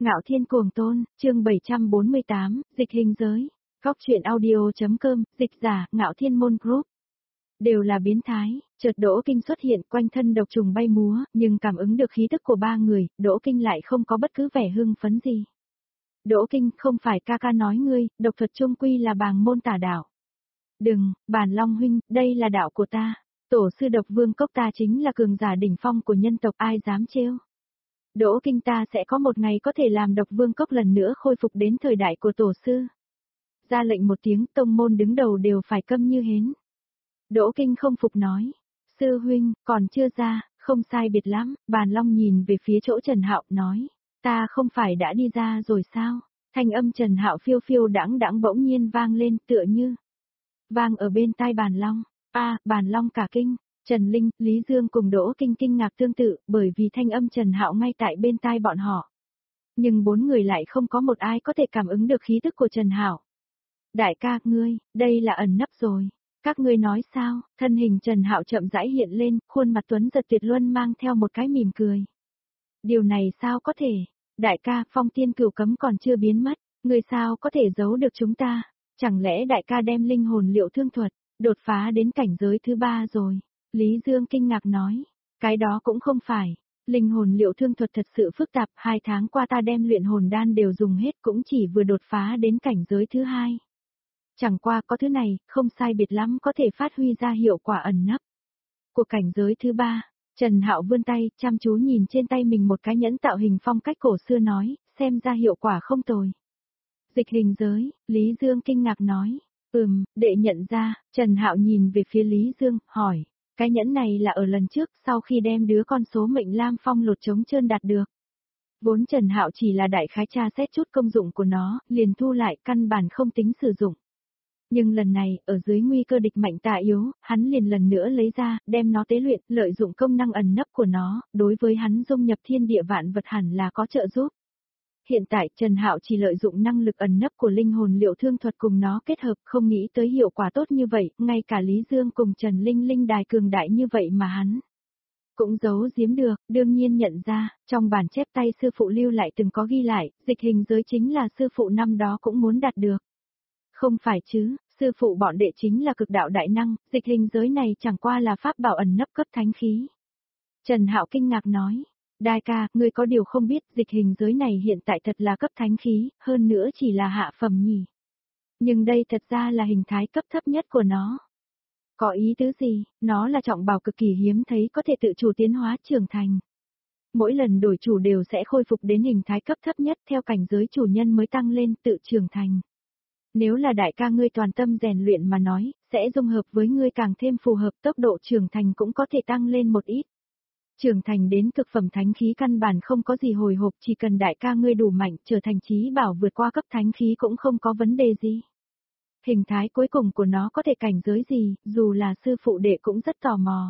Ngạo Thiên Cuồng Tôn, chương 748, dịch hình giới. Góc truyện audio.com, dịch giả, Ngạo Thiên Môn Group. Đều là biến thái, chợt Đỗ Kinh xuất hiện, quanh thân độc trùng bay múa, nhưng cảm ứng được khí tức của ba người, Đỗ Kinh lại không có bất cứ vẻ hưng phấn gì. Đỗ Kinh, không phải ca ca nói ngươi, độc thuật trung quy là bàng môn tà đạo. Đừng, Bàn Long huynh, đây là đạo của ta. Tổ sư độc vương cốc ta chính là cường giả đỉnh phong của nhân tộc, ai dám trêu. Đỗ Kinh, ta sẽ có một ngày có thể làm độc vương cốc lần nữa khôi phục đến thời đại của tổ sư. Ra lệnh một tiếng, tông môn đứng đầu đều phải câm như hến. Đỗ Kinh không phục nói. Sư huynh, còn chưa ra, không sai biệt lắm. Bàn Long nhìn về phía chỗ Trần Hạo, nói. Ta không phải đã đi ra rồi sao? Thanh âm Trần Hạo phiêu phiêu đãng đãng bỗng nhiên vang lên, tựa như vang ở bên tai Bàn Long. Bàn Long cả kinh. Trần Linh, Lý Dương cùng Đỗ Kinh kinh ngạc tương tự, bởi vì thanh âm Trần Hạo ngay tại bên tai bọn họ. Nhưng bốn người lại không có một ai có thể cảm ứng được khí tức của Trần Hạo. Đại ca, ngươi, đây là ẩn nấp rồi. Các ngươi nói sao? Thân hình Trần Hạo chậm rãi hiện lên, khuôn mặt tuấn giật tuyệt luân mang theo một cái mỉm cười. Điều này sao có thể? Đại ca, phong tiên cửu cấm còn chưa biến mất, ngươi sao có thể giấu được chúng ta? Chẳng lẽ đại ca đem linh hồn liệu thương thuật, đột phá đến cảnh giới thứ 3 rồi? Lý Dương kinh ngạc nói, cái đó cũng không phải, linh hồn liệu thương thuật thật sự phức tạp, 2 tháng qua ta đem luyện hồn đan đều dùng hết cũng chỉ vừa đột phá đến cảnh giới thứ 2. Chẳng qua có thứ này, không sai biệt lắm có thể phát huy ra hiệu quả ẩn nấp của cảnh giới thứ 3. Trần Hạo vươn tay, chăm chú nhìn trên tay mình một cái nhẫn tạo hình phong cách cổ xưa nói, xem ra hiệu quả không tồi. Dịch hình giới, Lý Dương kinh ngạc nói, đệ nhận ra. Trần Hạo nhìn về phía Lý Dương, hỏi. Cái nhẫn này là ở lần trước, sau khi đem đứa con số mệnh Lam Phong lột trống trơn đạt được. Vốn Trần Hạo chỉ là đại khái tra xét chút công dụng của nó, liền thu lại, căn bản không tính sử dụng. Nhưng lần này, ở dưới nguy cơ địch mạnh tà yếu, hắn liền lần nữa lấy ra, đem nó tế luyện, lợi dụng công năng ẩn nấp của nó, đối với hắn dung nhập thiên địa vạn vật hẳn là có trợ giúp. Hiện tại Trần Hạo chỉ lợi dụng năng lực ẩn nấp của linh hồn liệu thương thuật cùng nó kết hợp, không nghĩ tới hiệu quả tốt như vậy, ngay cả Lý Dương cùng Trần Linh linh đài cường đại như vậy mà hắn cũng giấu giếm được, đương nhiên nhận ra, trong bản chép tay sư phụ lưu lại từng có ghi lại, dịch hình giới chính là sư phụ năm đó cũng muốn đạt được. Không phải chứ, sư phụ bọn đệ chính là cực đạo đại năng, dịch hình giới này chẳng qua là pháp bảo ẩn nấp cấp thánh khí. Trần Hạo kinh ngạc nói. Đại ca, ngươi có điều không biết, dịch hình giới này hiện tại thật là cấp thánh khí, hơn nữa chỉ là hạ phẩm nhỉ. Nhưng đây thật ra là hình thái cấp thấp nhất của nó. Có ý tứ gì? Nó là trọng bảo cực kỳ hiếm thấy có thể tự chủ tiến hóa trưởng thành. Mỗi lần đổi chủ đều sẽ khôi phục đến hình thái cấp thấp nhất theo cảnh giới chủ nhân mới tăng lên tự trưởng thành. Nếu là đại ca ngươi toàn tâm rèn luyện mà nói, sẽ dung hợp với ngươi càng thêm phù hợp, tốc độ trưởng thành cũng có thể tăng lên một ít. Trưởng thành đến cực phẩm thánh khí căn bản không có gì hồi hộp, chỉ cần đại ca ngươi đủ mạnh, trở thành chí bảo vượt qua cấp thánh khí cũng không có vấn đề gì. Hình thái cuối cùng của nó có thể cảnh giới gì, dù là sư phụ đệ cũng rất tò mò.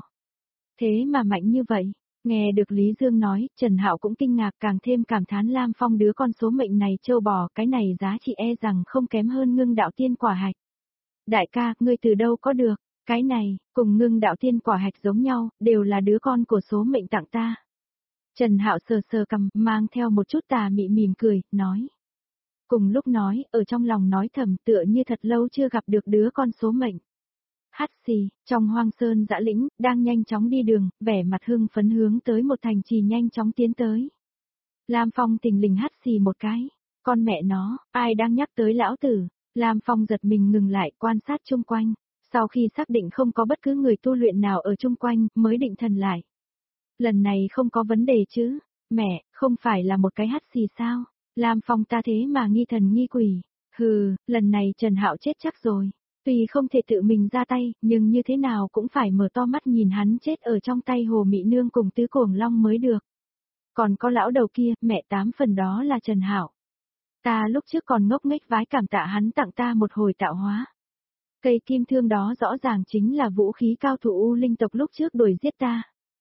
Thế mà mạnh như vậy, nghe được Lý Dương nói, Trần Hạo cũng kinh ngạc, càng thêm cảm thán Lam Phong đứa con số mệnh này trâu bò, cái này giá trị e rằng không kém hơn Ngưng Đạo Tiên Quả Hạch. Đại ca, ngươi từ đâu có được? Cái này, cùng Ngưng Đạo Tiên Quả Hạch giống nhau, đều là đứa con của số mệnh tặng ta. Trần Hạo sờ sờ cằm, mang theo một chút tà mị mỉm cười, nói. Cùng lúc nói, ở trong lòng nói thầm, tựa như thật lâu chưa gặp được đứa con số mệnh. Hắt xì, trong hoang sơn dã lĩnh, đang nhanh chóng đi đường, vẻ mặt hưng phấn hướng tới một thành trì nhanh chóng tiến tới. Lam Phong tình lình hắt xì một cái. Con mẹ nó, ai đang nhắc tới lão tử? Lam Phong giật mình ngừng lại, quan sát chung quanh. Sau khi xác định không có bất cứ người tu luyện nào ở chung quanh, mới định thần lại. Lần này không có vấn đề chứ? Mẹ, không phải là một cái hắt xì sao? Lam Phong ta thế mà nghi thần nghi quỷ. Hừ, lần này Trần Hạo chết chắc rồi. Tuy không thể tự mình ra tay, nhưng như thế nào cũng phải mở to mắt nhìn hắn chết ở trong tay Hồ Mị Nương cùng Tứ Cuồng Long mới được. Còn có lão đầu kia, mẹ 8 phần đó là Trần Hạo. Ta lúc trước còn ngốc nghếch vái cảm tạ hắn tặng ta một hồi tạo hóa. Cây kim thương đó rõ ràng chính là vũ khí cao thủ U Linh tộc lúc trước đuổi giết ta.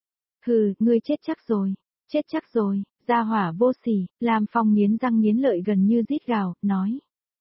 Hừ, ngươi chết chắc rồi, gia hỏa vô sỉ. Lam Phong nghiến răng nghiến lợi gần như rít gào, nói.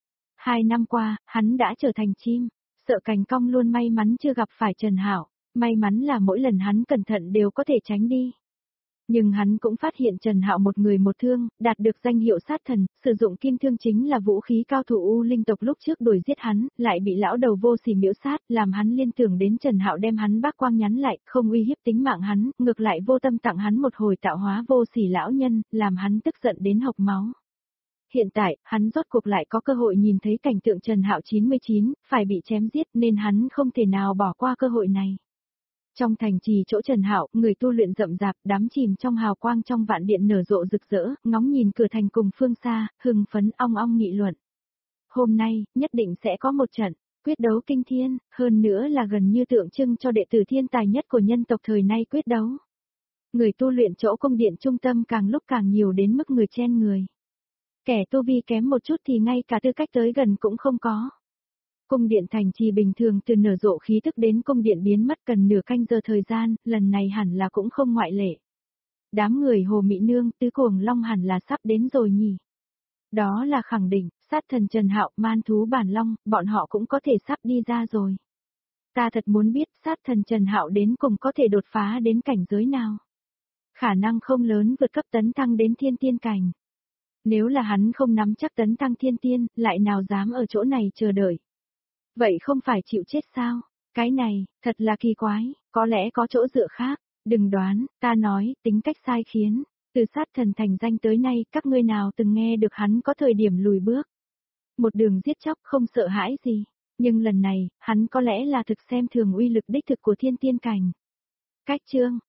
2 năm qua, hắn đã trở thành chim, sợ cành cong luôn, may mắn chưa gặp phải Trần Hạo, may mắn là mỗi lần hắn cẩn thận đều có thể tránh đi. Nhưng hắn cũng phát hiện Trần Hạo một người một thương, đạt được danh hiệu sát thần, sử dụng kim thương chính là vũ khí cao thủ U Linh tộc lúc trước đuổi giết hắn, lại bị lão đầu vô sỉ miễu sát, làm hắn liên tưởng đến Trần Hạo đem hắn bác quang nhắn lại, không uy hiếp tính mạng hắn, ngược lại vô tâm tặng hắn một hồi tạo hóa vô sỉ lão nhân, làm hắn tức giận đến hộc máu. Hiện tại, hắn rốt cuộc lại có cơ hội nhìn thấy cảnh tượng Trần Hạo 99, phải bị chém giết nên hắn không thể nào bỏ qua cơ hội này. Trong thành trì chỗ Trần Hạo, người tu luyện rậm rạp, đắm chìm trong hào quang trong vạn điện nở rộ rực rỡ, ngóng nhìn cửa thành cùng phương xa, hưng phấn ong ong nghị luận. Hôm nay, nhất định sẽ có một trận quyết đấu kinh thiên, hơn nữa là gần như tượng trưng cho đệ tử thiên tài nhất của nhân tộc thời nay quyết đấu. Người tu luyện chỗ cung điện trung tâm càng lúc càng nhiều đến mức người chen người. Kẻ tu vi kém một chút thì ngay cả tư cách tới gần cũng không có. Cung điện thành trì bình thường từ nở rộ khí tức đến cung điện biến mất cần nửa canh giờ thời gian, lần này hẳn là cũng không ngoại lệ. Đám người Hồ Mỹ Nương, Tứ Cuồng Long hẳn là sắp đến rồi nhỉ. Đó là khẳng định, sát thần Trần Hạo, man thú bản long, bọn họ cũng có thể sắp đi ra rồi. Ta thật muốn biết sát thần Trần Hạo đến cùng có thể đột phá đến cảnh giới nào. Khả năng không lớn vượt cấp tấn thăng đến thiên tiên cảnh. Nếu là hắn không nắm chắc tấn thăng thiên tiên, lại nào dám ở chỗ này chờ đợi. Vậy không phải chịu chết sao? Cái này, thật là kỳ quái, có lẽ có chỗ dựa khác. Đừng đoán, ta nói, tính cách sai khiến. Từ sát thần thành danh tới nay, các ngươi nào từng nghe được hắn có thời điểm lùi bước. Một đường giết chóc không sợ hãi gì. Nhưng lần này, hắn có lẽ là thực xem thường uy lực đích thực của thiên tiên cảnh. Cách chương,